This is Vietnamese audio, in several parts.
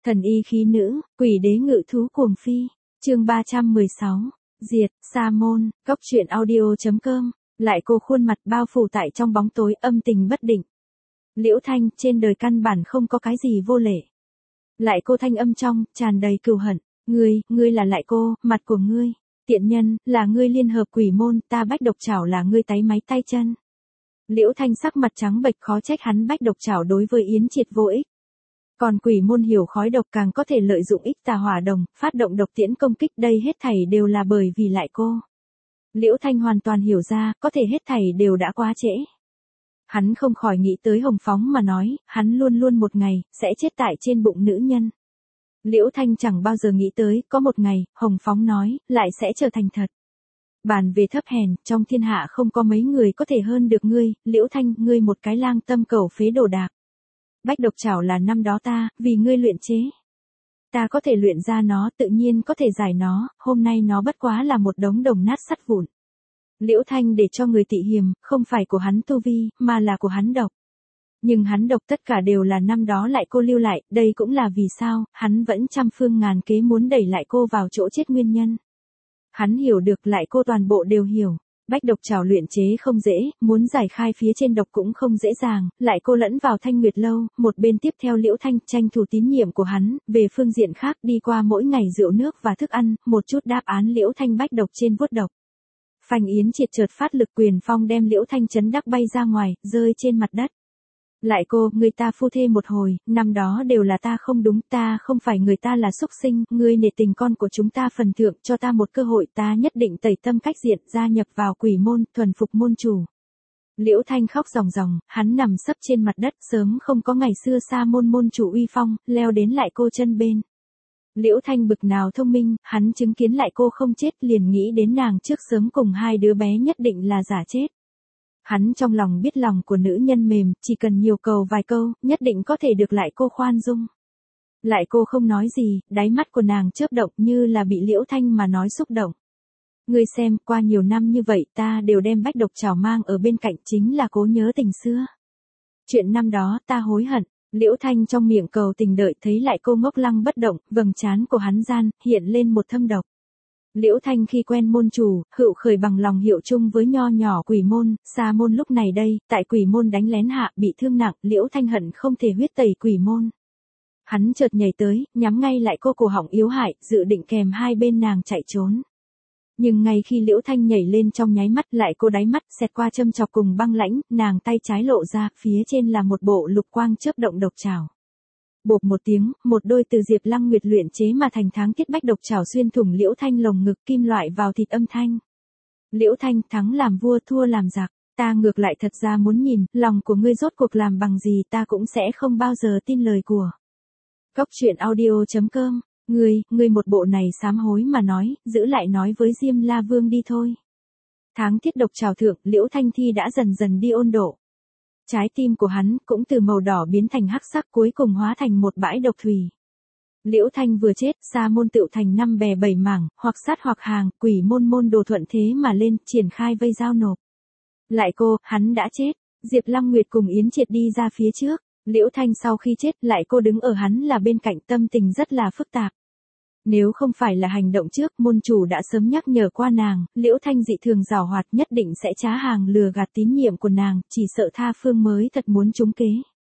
Thần y khí nữ, quỷ đế ngự thú cuồng phi. Chương 316. Diệt, Sa môn, cốc truyện audio.com. Lại cô khuôn mặt bao phủ tại trong bóng tối âm tình bất định. Liễu Thanh, trên đời căn bản không có cái gì vô lễ. Lại cô thanh âm trong, tràn đầy cừu hận. Ngươi là lại cô, mặt của ngươi. Tiện nhân, là ngươi liên hợp quỷ môn, ta Bách Độc Trảo là ngươi táy máy tay chân. Liễu Thanh sắc mặt trắng bệch, khó trách hắn Bách Độc Trảo đối với Yến Triệt vô ích. Còn quỷ môn hiểu khói độc càng có thể lợi dụng ích tà hỏa đồng, phát động độc tiễn công kích, đây hết thảy đều là bởi vì lại cô. Liễu Thanh hoàn toàn hiểu ra, có thể hết thảy đều đã quá trễ. Hắn không khỏi nghĩ tới Hồng Phóng mà nói, hắn luôn luôn một ngày, sẽ chết tại trên bụng nữ nhân. Liễu Thanh chẳng bao giờ nghĩ tới, có một ngày, Hồng Phóng nói, lại sẽ trở thành thật. Bàn về thấp hèn, trong thiên hạ không có mấy người có thể hơn được ngươi, Liễu Thanh, ngươi một cái lang tâm cầu phế đồ đạc. Bách Độc Trảo là năm đó ta, vì ngươi luyện chế. Ta có thể luyện ra nó, tự nhiên có thể giải nó, hôm nay nó bất quá là một đống đồng nát sắt vụn. Liễu Thanh để cho người tị hiềm, không phải của hắn tu vi, mà là của hắn độc. Nhưng hắn độc tất cả đều là năm đó lại cô lưu lại, đây cũng là vì sao, hắn vẫn trăm phương ngàn kế muốn đẩy lại cô vào chỗ chết nguyên nhân. Hắn hiểu được lại cô toàn bộ đều hiểu. Bách Độc Trảo luyện chế không dễ, muốn giải khai phía trên độc cũng không dễ dàng, lại cô lẫn vào Thanh Nguyệt lâu, một bên tiếp theo Liễu Thanh tranh thủ tín nhiệm của hắn, về phương diện khác đi qua mỗi ngày rượu nước và thức ăn, một chút đáp án Liễu Thanh bách độc trên vuốt độc. Phanh Yến Triệt chợt phát lực quyền phong đem Liễu Thanh chấn đắc bay ra ngoài, rơi trên mặt đất. Lại cô, người ta phu thê một hồi, năm đó đều là ta không đúng, ta không phải người ta là súc sinh, ngươi nể tình con của chúng ta phần thượng, cho ta một cơ hội, ta nhất định tẩy tâm cách diện, gia nhập vào quỷ môn, thuần phục môn chủ. Liễu Thanh khóc ròng ròng, hắn nằm sấp trên mặt đất, sớm không có ngày xưa Sa môn môn chủ uy phong, leo đến lại cô chân bên. Liễu Thanh bực nào thông minh, hắn chứng kiến lại cô không chết, liền nghĩ đến nàng trước sớm cùng hai đứa bé nhất định là giả chết. Hắn trong lòng biết lòng của nữ nhân mềm, chỉ cần nhiều cầu vài câu, nhất định có thể được lại cô khoan dung. Lại cô không nói gì, đáy mắt của nàng chớp động như là bị Liễu Thanh mà nói xúc động. Ngươi xem, qua nhiều năm như vậy ta đều đem Bách Độc Trảo mang ở bên cạnh, chính là cố nhớ tình xưa. Chuyện năm đó ta hối hận. Liễu Thanh trong miệng cầu tình đợi thấy lại cô ngốc lăng bất động, vầng trán của hắn gian, hiện lên một thâm độc. Liễu Thanh khi quen môn chủ, hữu khởi bằng lòng hiệu chung với nho nhỏ quỷ môn, Sa môn lúc này đây, tại quỷ môn đánh lén hạ, bị thương nặng, Liễu Thanh hận không thể huyết tẩy quỷ môn. Hắn chợt nhảy tới, nhắm ngay lại cô cổ họng yếu hại, dự định kèm hai bên nàng chạy trốn. Nhưng ngay khi Liễu Thanh nhảy lên trong nháy mắt, lại cô đáy mắt, xẹt qua châm chọc cùng băng lãnh, nàng tay trái lộ ra, phía trên là một bộ lục quang chớp động độc trảo. Bộp một tiếng, một đôi từ Diệp Lăng Nguyệt luyện chế mà thành tháng thiết Bách Độc Trảo xuyên thủng Liễu Thanh lồng ngực, kim loại vào thịt âm thanh. Liễu Thanh, thắng làm vua thua làm giặc, ta ngược lại thật ra muốn nhìn, lòng của ngươi rốt cuộc làm bằng gì, ta cũng sẽ không bao giờ tin lời của. Cốc truyện audio.com. Ngươi một bộ này sám hối mà nói, giữ lại nói với Diêm La Vương đi thôi. Tháng thiết độc trảo thượng, Liễu Thanh thi đã dần dần đi ôn độ. Trái tim của hắn cũng từ màu đỏ biến thành hắc sắc, cuối cùng hóa thành một bãi độc thủy. Liễu Thanh vừa chết, Sa môn tựu thành 5 bè 7 mảng, hoặc sát hoặc hàng, quỷ môn đồ thuận thế mà lên, triển khai vây giao nộp. Lại cô, hắn đã chết. Diệp Lăng Nguyệt cùng Yến Triệt đi ra phía trước. Liễu Thanh sau khi chết, lại cô đứng ở hắn là bên cạnh, tâm tình rất là phức tạp. Nếu không phải là hành động trước, môn chủ đã sớm nhắc nhở qua nàng, Liễu Thanh dị thường giàu hoạt, nhất định sẽ trá hàng lừa gạt tín nhiệm của nàng, chỉ sợ tha phương mới thật muốn trúng kế.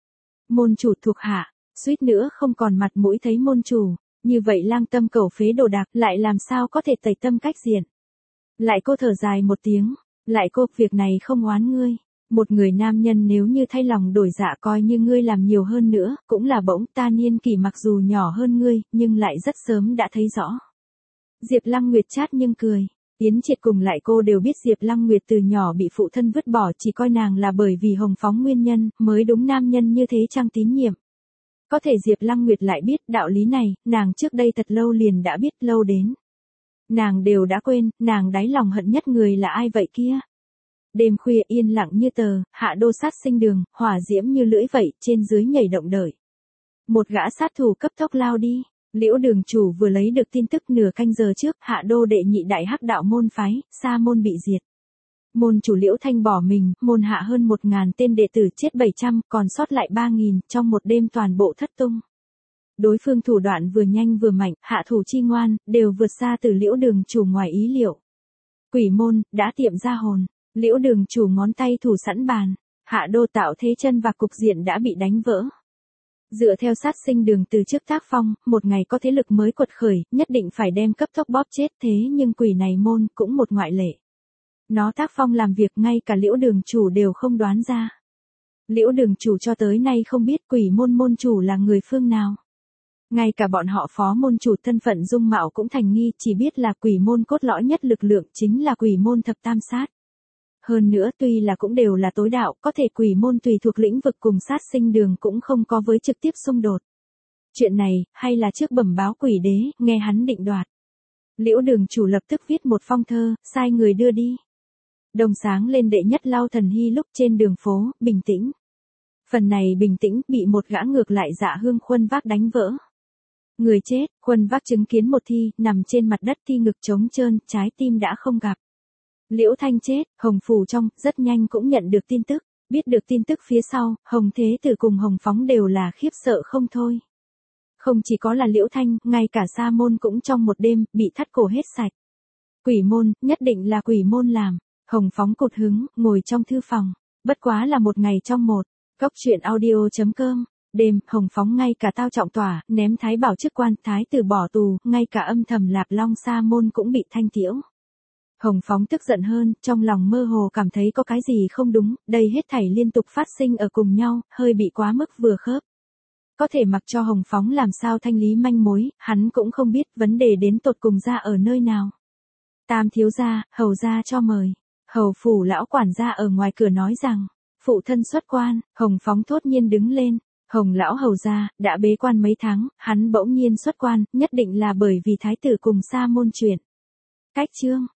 Môn chủ thuộc hạ, suýt nữa không còn mặt mũi thấy môn chủ, như vậy lang tâm cầu phế đồ đạc, lại làm sao có thể tẩy tâm cách diện. Lại cô thở dài một tiếng, lại cô, việc này không oán ngươi. Một người nam nhân nếu như thay lòng đổi dạ coi như ngươi làm nhiều hơn nữa, cũng là bỗng, ta niên kỷ mặc dù nhỏ hơn ngươi, nhưng lại rất sớm đã thấy rõ. Diệp Lăng Nguyệt chát nhưng cười. Yến Triệt cùng lại cô đều biết Diệp Lăng Nguyệt từ nhỏ bị phụ thân vứt bỏ, chỉ coi nàng là bởi vì Hồng Phóng nguyên nhân, mới đúng nam nhân như thế trang tín nhiệm. Có thể Diệp Lăng Nguyệt lại biết đạo lý này, nàng trước đây thật lâu liền đã biết, lâu đến. Nàng đều đã quên, nàng đáy lòng hận nhất người là ai vậy kia. Đêm khuya yên lặng như tờ, hạ đô sát sinh đường, hỏa diễm như lưỡi vậy, trên dưới nhảy động đợi. Một gã sát thủ cấp tốc lao đi. Liễu đường chủ vừa lấy được tin tức nửa canh giờ trước, hạ đô đệ nhị đại hắc đạo môn phái, Sa môn bị diệt. Môn chủ Liễu Thanh bỏ mình, môn hạ hơn 1000 tên đệ tử chết 700, còn sót lại 3000, trong một đêm toàn bộ thất tung. Đối phương thủ đoạn vừa nhanh vừa mạnh, hạ thủ chi ngoan, đều vượt xa từ Liễu đường chủ ngoài ý liệu. Quỷ môn, đã tiệm ra hồn. Liễu đường chủ ngón tay thủ sẵn bàn. Hạ đô tạo thế chân và cục diện đã bị đánh vỡ. Dựa theo sát sinh đường từ trước tác phong, một ngày có thế lực mới quật khởi, nhất định phải đem cấp tốc bóp chết, thế nhưng quỷ này môn cũng một ngoại lệ. Nó tác phong làm việc ngay cả Liễu đường chủ đều không đoán ra. Liễu đường chủ cho tới nay không biết quỷ môn môn chủ là người phương nào. Ngay cả bọn họ phó môn chủ thân phận dung mạo cũng thành nghi, chỉ biết là quỷ môn cốt lõi nhất lực lượng chính là quỷ môn thập tam sát. Hơn nữa tuy là cũng đều là tối đạo, có thể quỷ môn tùy thuộc lĩnh vực cùng sát sinh đường cũng không có với trực tiếp xung đột. Chuyện này, hay là trước bẩm báo quỷ đế, nghe hắn định đoạt. Liễu đường chủ lập tức viết một phong thơ, sai người đưa đi. Đồng sáng lên đệ nhất Lao Thần Hy lúc trên đường phố, bình tĩnh. Phần này bình tĩnh bị một gã ngược lại Dạ Hương Khuân Vác đánh vỡ. Người chết, Khuân Vác chứng kiến một thi, nằm trên mặt đất, thi ngực trống trơn, trái tim đã không gặp. Liễu Thanh chết, Hồng Phủ trong, rất nhanh cũng nhận được tin tức. Biết được tin tức phía sau, Hồng Thế Tử cùng Hồng Phóng đều là khiếp sợ không thôi. Không chỉ có là Liễu Thanh, ngay cả Sa Môn cũng trong một đêm, bị thắt cổ hết sạch. Quỷ môn, nhất định là quỷ môn làm. Hồng Phóng cụt hứng, ngồi trong thư phòng. Bất quá là một ngày trong một. Cốc truyện audio.com. Đêm, Hồng Phóng ngay cả tao trọng tỏa, ném Thái Bảo chức quan, Thái Tử bỏ tù, ngay cả âm thầm Lạp Long Sa Môn cũng bị thanh tiễu. Hồng Phóng tức giận hơn, trong lòng mơ hồ cảm thấy có cái gì không đúng, đây hết thảy liên tục phát sinh ở cùng nhau, hơi bị quá mức vừa khớp. Có thể mặc cho Hồng Phóng làm sao thanh lý manh mối, hắn cũng không biết vấn đề đến tột cùng ra ở nơi nào. Tam thiếu gia, hầu gia cho mời. Hầu phủ lão quản gia ở ngoài cửa nói rằng, phụ thân xuất quan. Hồng Phóng thốt nhiên đứng lên. Hồng lão hầu gia, đã bế quan mấy tháng, hắn bỗng nhiên xuất quan, nhất định là bởi vì thái tử cùng Sa Môn chuyện. Cách chương.